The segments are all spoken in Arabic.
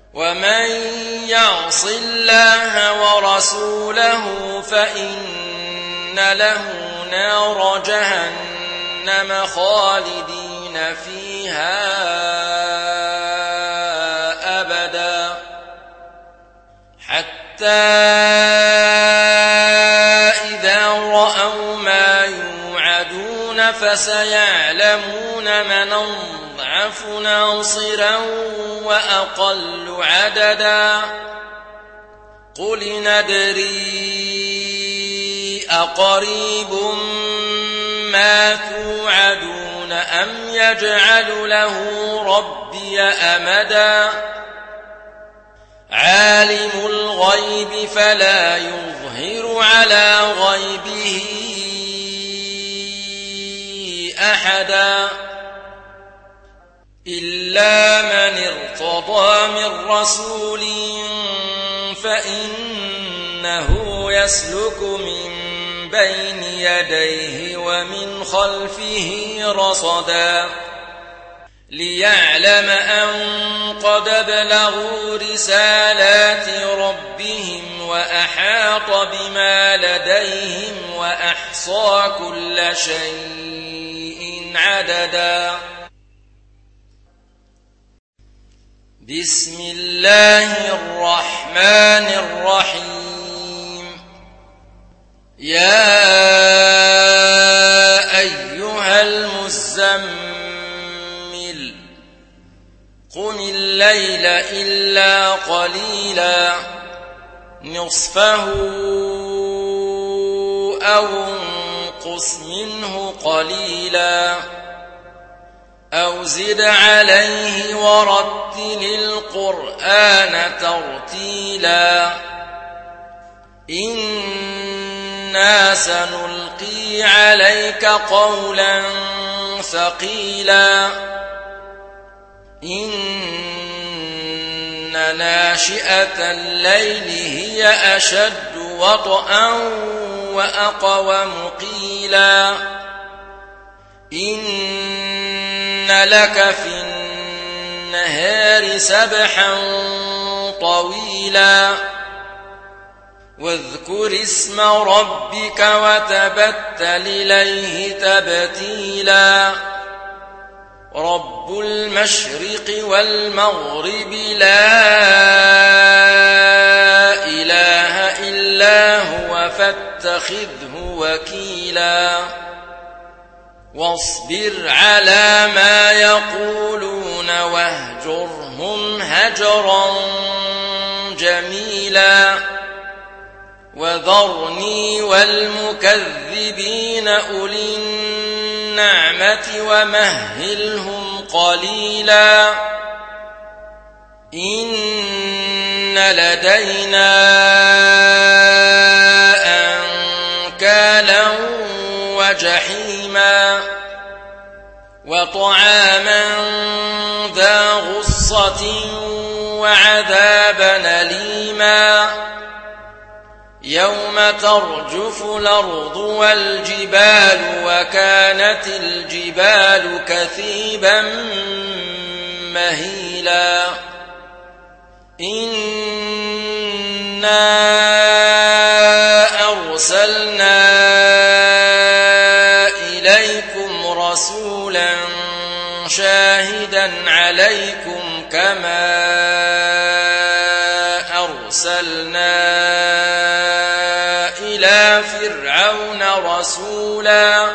ومن يعص الله ورسوله فإن له نار جهنم خالدين فيها أبدا حتى إذا رأوا ما يوعدون فسيعلمون من أضعف ناصرا وأقل عددا قل ندري أقريب ما توعدون أم يجعل له ربي أمدا عالم الغيب فلا يظهر على غيبه أحدا إلا من ارتضى من رسول فإنه يسلك من بين يديه ومن خلفه رصدا ليعلم أن قد بلغوا رسالات ربهم وأحاط بما لديهم وأحصى كل شيء عددا بسم الله الرحمن الرحيم يا أيها المزمل قم الليل إلا قليلا نصفه أو انقص منه قليلا أو زد عليه ورتل القرآن ترتيلا إنا سنلقي عليك قولا ثقيلا إن ناشئة الليل هي أشد وطئا وأقوم قيلا إن لك في النهار سبحا طويلا واذكر اسم ربك وتبتل إليه تبتيلا رب المشرق والمغرب لا إله إلا هو فاتخذه وكيلا واصبر على ما يقولون واهجرهم هجرا جميلا وذرني والمكذبين أولي النعمة ومهلهم قليلا إن لدينا أنكالا وجحيما وطعاما ذا غصة وعذابا أليما يوم ترجف الأرض والجبال وكانت الجبال كثيبا مهيلا إنا أرسلنا إليكم رسولا شاهدا عليكم كما أرسلنا إلى فرعون رسولا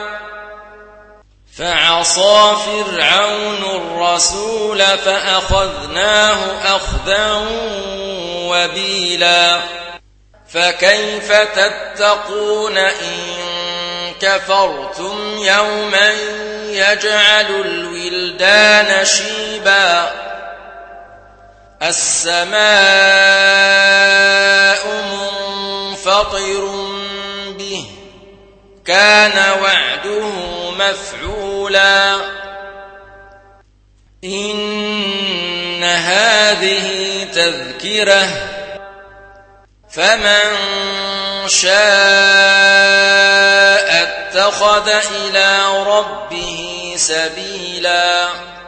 فعصى فرعون الرسول فأخذناه أخذا وبيلا فكيف تتقون إن كفرتم يوما يجعل الولدان شيبا السماء منفطر به كان وعده مفعولا إن هذه تذكرة فمن شاء اتخذ إلى ربه سبيلا